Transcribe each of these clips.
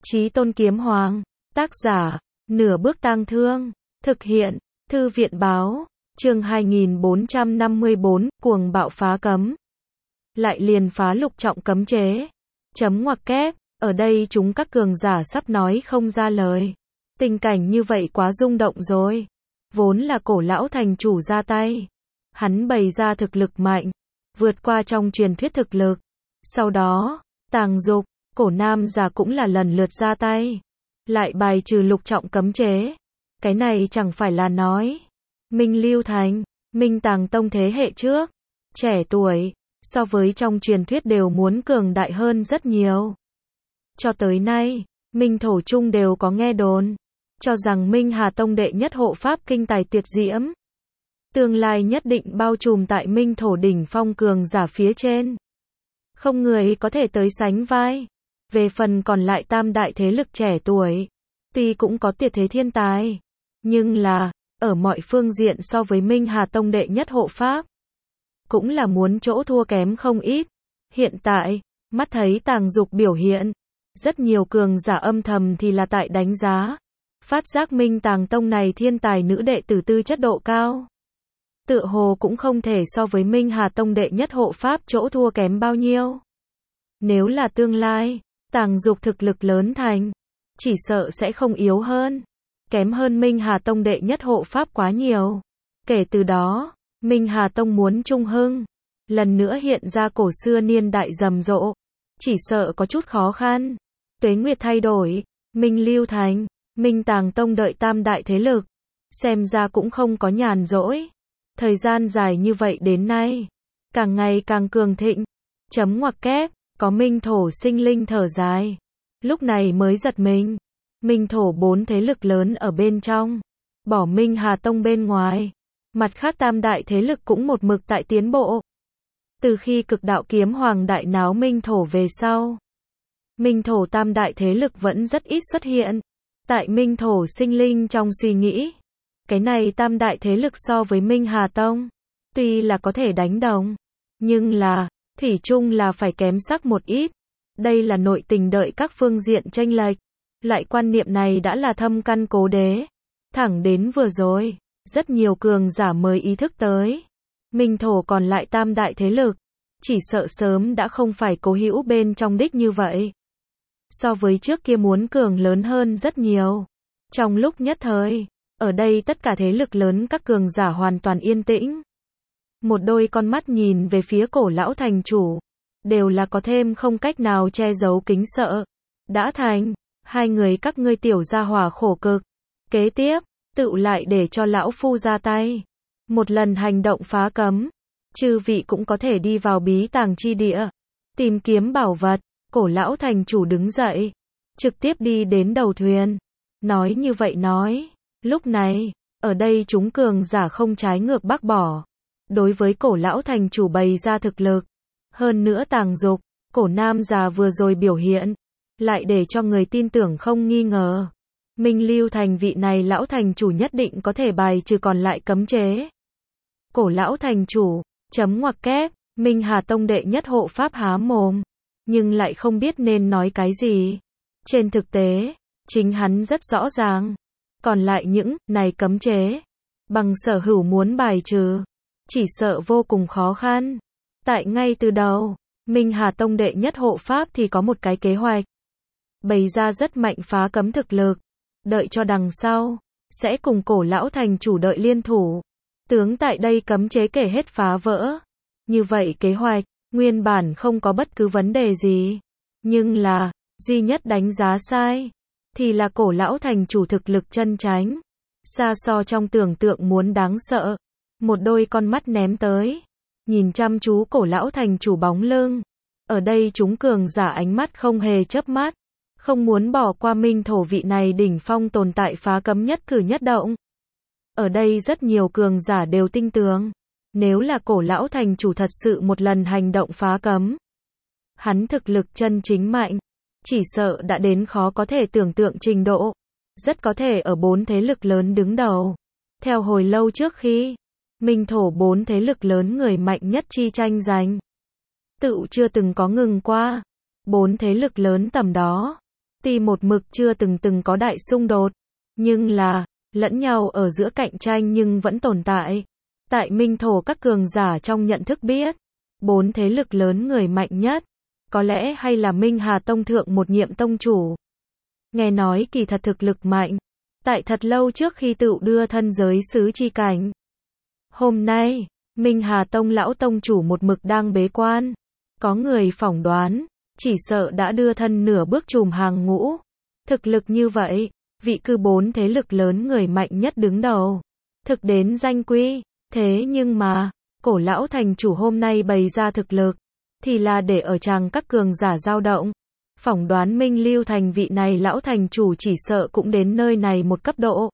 Chí Tôn Kiếm Hoàng, tác giả, Nửa Bước Tang Thương, thực hiện, Thư viện báo, chương 2454, cuồng bạo phá cấm. Lại liền phá lục trọng cấm chế. Chấm ngoặc kép, ở đây chúng các cường giả sắp nói không ra lời. Tình cảnh như vậy quá rung động rồi. Vốn là cổ lão thành chủ ra tay. Hắn bày ra thực lực mạnh, vượt qua trong truyền thuyết thực lực. Sau đó, Tàng Dục, cổ nam già cũng là lần lượt ra tay. Lại bài trừ lục trọng cấm chế. Cái này chẳng phải là nói. Minh Lưu Thành, Minh Tàng Tông thế hệ trước, trẻ tuổi, so với trong truyền thuyết đều muốn cường đại hơn rất nhiều. Cho tới nay, Minh Thổ Trung đều có nghe đồn, cho rằng Minh Hà Tông đệ nhất hộ pháp kinh tài tuyệt diễm. Tương lai nhất định bao trùm tại Minh Thổ đỉnh phong cường giả phía trên. Không người có thể tới sánh vai. Về phần còn lại tam đại thế lực trẻ tuổi, tuy cũng có tuyệt thế thiên tài, nhưng là, ở mọi phương diện so với Minh Hà Tông đệ nhất hộ pháp, cũng là muốn chỗ thua kém không ít. Hiện tại, mắt thấy Tàng Dục biểu hiện, rất nhiều cường giả âm thầm thì là tại đánh giá, phát giác Minh Tàng Tông này thiên tài nữ đệ tử tư chất độ cao. Tựa hồ cũng không thể so với Minh Hà Tông đệ nhất hộ pháp chỗ thua kém bao nhiêu. Nếu là tương lai, Tàng Dục thực lực lớn thành, chỉ sợ sẽ không yếu hơn, kém hơn Minh Hà Tông đệ nhất hộ pháp quá nhiều. Kể từ đó, Minh Hà Tông muốn trung hưng, lần nữa hiện ra cổ xưa niên đại rầm rộ, chỉ sợ có chút khó khăn. Tuế nguyệt thay đổi, Minh Lưu Thành, Minh Tàng Tông đợi tam đại thế lực, xem ra cũng không có nhàn rỗi. Thời gian dài như vậy đến nay, càng ngày càng cường thịnh. Chấm ngoặc kép, có Minh Thổ sinh linh thở dài. Lúc này mới giật mình. Minh Thổ bốn thế lực lớn ở bên trong, bỏ Minh Hà Tông bên ngoài. Mặt khác tam đại thế lực cũng một mực tại tiến bộ. Từ khi Cực Đạo Kiếm Hoàng đại náo Minh Thổ về sau, Minh Thổ tam đại thế lực vẫn rất ít xuất hiện. Tại Minh Thổ sinh linh trong suy nghĩ, cái này tam đại thế lực so với Minh Hà Tông, tuy là có thể đánh đồng, nhưng là, thủy chung là phải kém sắc một ít. Đây là nội tình đợi các phương diện chênh lệch. Loại quan niệm này đã là thâm căn cố đế. Thẳng đến vừa rồi, rất nhiều cường giả mới ý thức tới. Minh Thổ còn lại tam đại thế lực, chỉ sợ sớm đã không phải cố hữu bên trong đích như vậy. So với trước kia muốn cường lớn hơn rất nhiều. Trong lúc nhất thời, ở đây tất cả thế lực lớn các cường giả hoàn toàn yên tĩnh. Một đôi con mắt nhìn về phía cổ lão thành chủ, đều là có thêm không cách nào che giấu kính sợ. Đã thành, hai người các ngươi tiểu gia hỏa khổ cực. Kế tiếp, tựu lại để cho lão phu ra tay. Một lần hành động phá cấm, chư vị cũng có thể đi vào bí tàng chi địa, tìm kiếm bảo vật. Cổ lão thành chủ đứng dậy, trực tiếp đi đến đầu thuyền. Nói như vậy nói, lúc này, ở đây chúng cường giả không trái ngược bác bỏ. Đối với cổ lão thành chủ bày ra thực lực, hơn nữa Tàng Dục, cổ nam già vừa rồi biểu hiện, lại để cho người tin tưởng không nghi ngờ. Minh Lưu Thành vị này lão thành chủ nhất định có thể bài trừ còn lại cấm chế. Cổ lão thành chủ, chấm ngoặc kép, Minh Hà Tông đệ nhất hộ pháp há mồm, nhưng lại không biết nên nói cái gì. Trên thực tế, chính hắn rất rõ ràng. Còn lại những này cấm chế, bằng sở hữu muốn bài trừ, chỉ sợ vô cùng khó khăn. Tại ngay từ đầu, Minh Hà Tông đệ nhất hộ pháp thì có một cái kế hoạch, bày ra rất mạnh phá cấm thực lực. Đợi cho đằng sau, sẽ cùng cổ lão thành chủ đợi liên thủ. Tướng tại đây cấm chế kể hết phá vỡ. Như vậy kế hoạch, nguyên bản không có bất cứ vấn đề gì. Nhưng là, duy nhất đánh giá sai, thì là cổ lão thành chủ thực lực chân chánh. Xa so trong tưởng tượng muốn đáng sợ. Một đôi con mắt ném tới, nhìn chăm chú cổ lão thành chủ bóng lưng. Ở đây chúng cường giả ánh mắt không hề chớp mắt, không muốn bỏ qua Minh Thổ vị này đỉnh phong tồn tại phá cấm nhất cử nhất động. Ở đây rất nhiều cường giả đều tin tưởng, nếu là cổ lão thành chủ thật sự một lần hành động phá cấm, hắn thực lực chân chính mạnh, chỉ sợ đã đến khó có thể tưởng tượng trình độ, rất có thể ở bốn thế lực lớn đứng đầu. Theo hồi lâu trước khi Minh Thổ bốn thế lực lớn người mạnh nhất chi tranh giành, tựu chưa từng có ngừng qua. Bốn thế lực lớn tầm đó, Tuy một mực chưa từng có đại xung đột, nhưng là, lẫn nhau ở giữa cạnh tranh nhưng vẫn tồn tại. Tại Minh Thổ các cường giả trong nhận thức biết, 4 thế lực lớn người mạnh nhất, có lẽ hay là Minh Hà Tông thượng một nhiệm tông chủ. Nghe nói kỳ thật thực lực mạnh, tại thật lâu trước khi tự đưa thân giới sứ chi cảnh. Hôm nay, Minh Hà Tông lão tông chủ một mực đang bế quan. Có người phỏng đoán, chỉ sợ đã đưa thân nửa bước trùm hàng ngũ. Thực lực như vậy, vị cư 4 thế lực lớn người mạnh nhất đứng đầu. Thực đến danh quy, thế nhưng mà, cổ lão thành chủ hôm nay bày ra thực lực, thì là để ở tràng các cường giả dao động. Phỏng đoán Minh Lưu Thành vị này lão thành chủ chỉ sợ cũng đến nơi này một cấp độ.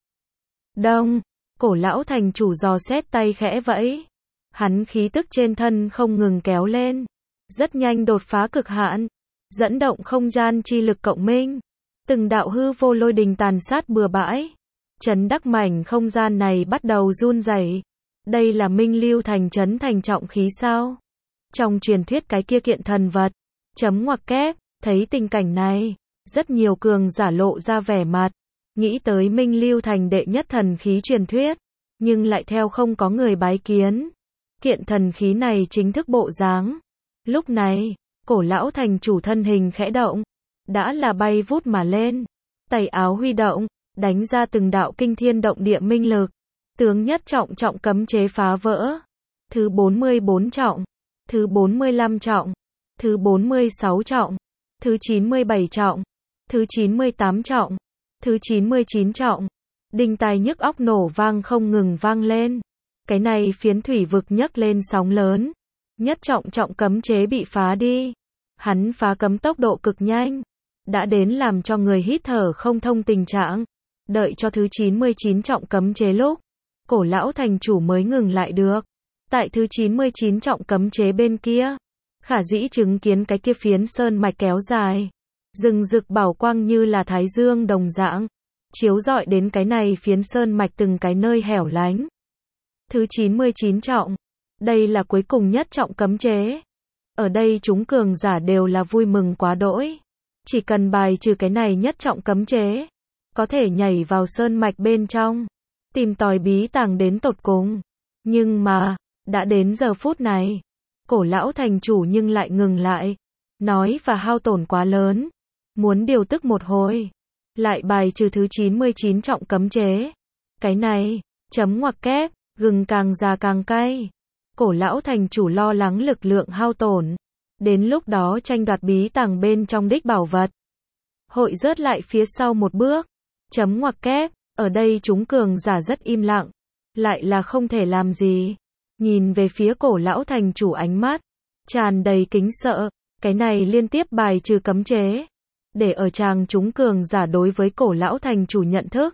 Đông, cổ lão thành chủ dò xét tay khẽ vẫy. Hắn khí tức trên thân không ngừng kéo lên. Rất nhanh đột phá cực hạn. Dẫn động không gian chi lực cộng minh. Từng đạo hư vô lôi đình tàn sát bừa bãi. Chấn đắc mảnh không gian này bắt đầu run rẩy. Đây là Minh Lưu Thành chấn thành trọng khí sao? Trong truyền thuyết cái kia kiện thần vật. Chấm ngoặc kép. Thấy tình cảnh này, rất nhiều cường giả lộ ra vẻ mặt, nghĩ tới Minh Lưu Thành đệ nhất thần khí truyền thuyết, nhưng lại theo không có người bái kiến. Kiện thần khí này chính thức bộ dáng. Lúc này, cổ lão thành chủ thân hình khẽ động, đã là bay vút mà lên, tay áo huy động, đánh ra từng đạo kinh thiên động địa minh lực. Tướng nhất trọng trọng cấm chế phá vỡ, thứ 44 trọng, thứ 45 trọng, thứ 46 trọng. Thứ 97 trọng, thứ 98 trọng, thứ 99 trọng, đinh tai nhức óc nổ vang không ngừng vang lên. Cái này phiến thủy vực nhấc lên sóng lớn. Nhất trọng trọng cấm chế bị phá đi. Hắn phá cấm tốc độ cực nhanh, đã đến làm cho người hít thở không thông tình trạng. Đợi cho thứ 99 trọng cấm chế lúc, cổ lão thành chủ mới ngừng lại được. Tại thứ 99 trọng cấm chế bên kia, Khả dĩ chứng kiến cái kia phiến sơn mạch kéo dài, rừng rực bảo quang như là thái dương đồng dạng, chiếu rọi đến cái này phiến sơn mạch từng cái nơi hẻo lánh. Thứ 99 trọng, đây là cuối cùng nhất trọng cấm chế. Ở đây chúng cường giả đều là vui mừng quá đỗi. Chỉ cần bài trừ cái này nhất trọng cấm chế, có thể nhảy vào sơn mạch bên trong, tìm tòi bí tàng đến tột cùng. Nhưng mà, đã đến giờ phút này, cổ lão thành chủ nhưng lại ngừng lại, nói và hao tổn quá lớn, muốn điều tức một hồi, lại bài trừ thứ 99 trọng cấm chế. Cái này, chấm ngoặc kép, gừng càng già càng cay. Cổ lão thành chủ lo lắng lực lượng hao tổn, đến lúc đó tranh đoạt bí tàng bên trong đích bảo vật. Hội rớt lại phía sau một bước, chấm ngoặc kép, ở đây chúng cường giả rất im lặng, lại là không thể làm gì. Nhìn về phía cổ lão thành chủ ánh mắt tràn đầy kính sợ, cái này liên tiếp bài trừ cấm chế, để ở tràng chúng cường giả đối với cổ lão thành chủ nhận thức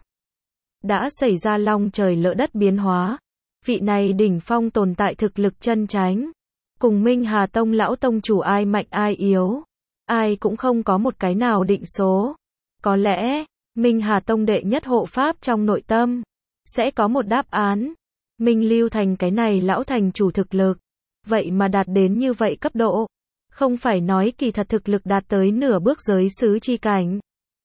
đã xảy ra long trời lỡ đất biến hóa. Vị này đỉnh phong tồn tại thực lực chân chánh, cùng Minh Hà Tông lão tông chủ ai mạnh ai yếu, ai cũng không có một cái nào định số. Có lẽ, Minh Hà Tông đệ nhất hộ pháp trong nội tâm sẽ có một đáp án. Minh Lưu Thành cái này lão thành chủ thực lực, vậy mà đạt đến như vậy cấp độ. Không phải nói kỳ thật thực lực đạt tới nửa bước giới sứ chi cảnh,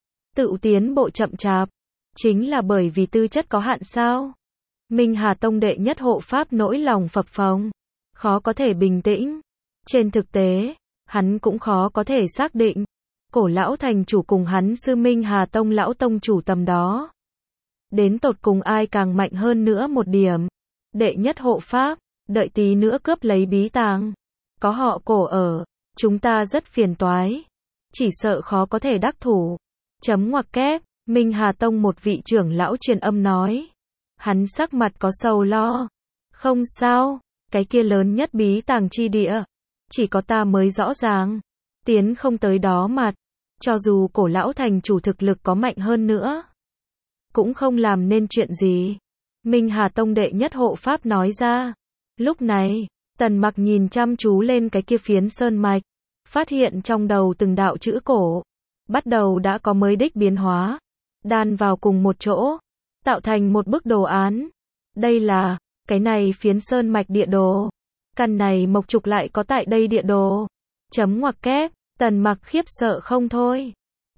tự tiến bộ chậm chạp, chính là bởi vì tư chất có hạn sao? Minh Hà Tông đệ nhất hộ pháp nỗi lòng phập phồng, khó có thể bình tĩnh. Trên thực tế, hắn cũng khó có thể xác định, cổ lão thành chủ cùng hắn sư Minh Hà Tông lão tông chủ tầm đó, đến tột cùng ai càng mạnh hơn nữa một điểm. Đệ nhất hộ pháp, đợi tí nữa cướp lấy bí tàng, có họ cổ ở, chúng ta rất phiền toái, chỉ sợ khó có thể đắc thủ. Chấm ngoặc kép, Minh Hà Tông một vị trưởng lão truyền âm nói. Hắn sắc mặt có sầu lo. Không sao, cái kia lớn nhất bí tàng chi địa, chỉ có ta mới rõ ràng, tiến không tới đó mặt, cho dù cổ lão thành chủ thực lực có mạnh hơn nữa, cũng không làm nên chuyện gì. Minh Hà Tông đệ nhất hộ pháp nói ra. Lúc này, Tần Mặc nhìn chăm chú lên cái kia phiến sơn mạch, phát hiện trong đầu từng đạo chữ cổ, bắt đầu đã có mới đích biến hóa, đan vào cùng một chỗ, tạo thành một bức đồ án. Đây là, cái này phiến sơn mạch địa đồ. Căn này mộc trục lại có tại đây địa đồ. Chấm ngoặc kép, Tần Mặc khiếp sợ không thôi.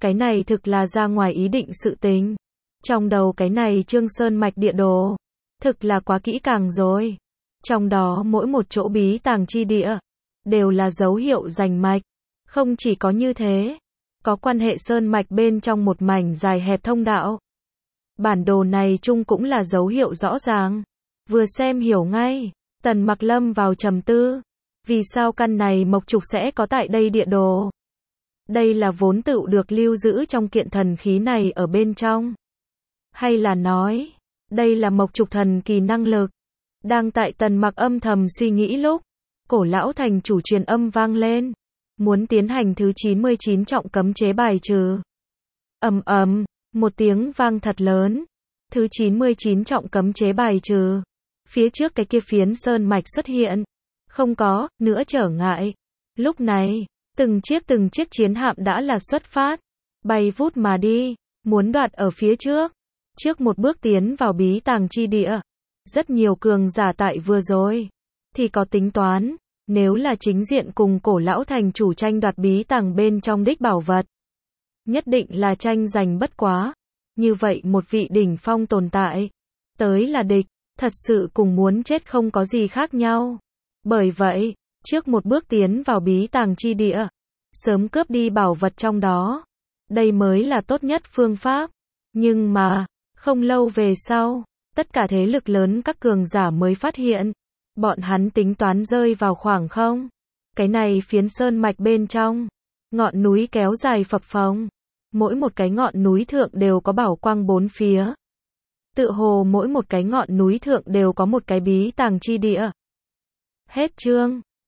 Cái này thực là ra ngoài ý định sự tình. Trong đầu cái này Trương Sơn Mạch địa đồ, thực là quá kỹ càng rồi. Trong đó mỗi một chỗ bí tàng chi địa, đều là dấu hiệu rành mạch. Không chỉ có như thế, có quan hệ Sơn Mạch bên trong một mảnh dài hẹp thông đạo. Bản đồ này chung cũng là dấu hiệu rõ ràng. Vừa xem hiểu ngay, Tần Mặc lâm vào trầm tư. Vì sao căn này mộc trục sẽ có tại đây địa đồ? Đây là vốn tựu được lưu giữ trong kiện thần khí này ở bên trong. Hay là nói, đây là mộc trục thần kỳ năng lực. Đang tại Tần Mặc âm thầm suy nghĩ lúc, Cổ lão thành chủ truyền âm vang lên. Muốn tiến hành thứ 99 trọng cấm chế bài trừ. Ầm ầm, một tiếng vang thật lớn. Thứ 99 trọng cấm chế bài trừ. Phía trước cái kia phiến sơn mạch xuất hiện. Không có nữa trở ngại. Lúc này, từng chiếc chiến hạm đã là xuất phát. Bay vút mà đi, muốn đoạt ở phía trước. Trước một bước tiến vào bí tàng chi địa. Rất nhiều cường giả tại vừa rồi. Thì có tính toán. Nếu là chính diện cùng cổ lão thành chủ tranh đoạt bí tàng bên trong đích bảo vật. Nhất định là tranh giành bất quá. Như vậy một vị đỉnh phong tồn tại. Tới là địch. Thật sự cùng muốn chết không có gì khác nhau. Bởi vậy, trước một bước tiến vào bí tàng chi địa. Sớm cướp đi bảo vật trong đó. Đây mới là tốt nhất phương pháp. Nhưng mà, không lâu về sau, tất cả thế lực lớn các cường giả mới phát hiện. Bọn hắn tính toán rơi vào khoảng không. Cái này phiến sơn mạch bên trong. Ngọn núi kéo dài phập phồng. Mỗi một cái ngọn núi thượng đều có bảo quang bốn phía. Tự hồ mỗi một cái ngọn núi thượng đều có một cái bí tàng chi địa. Hết chương.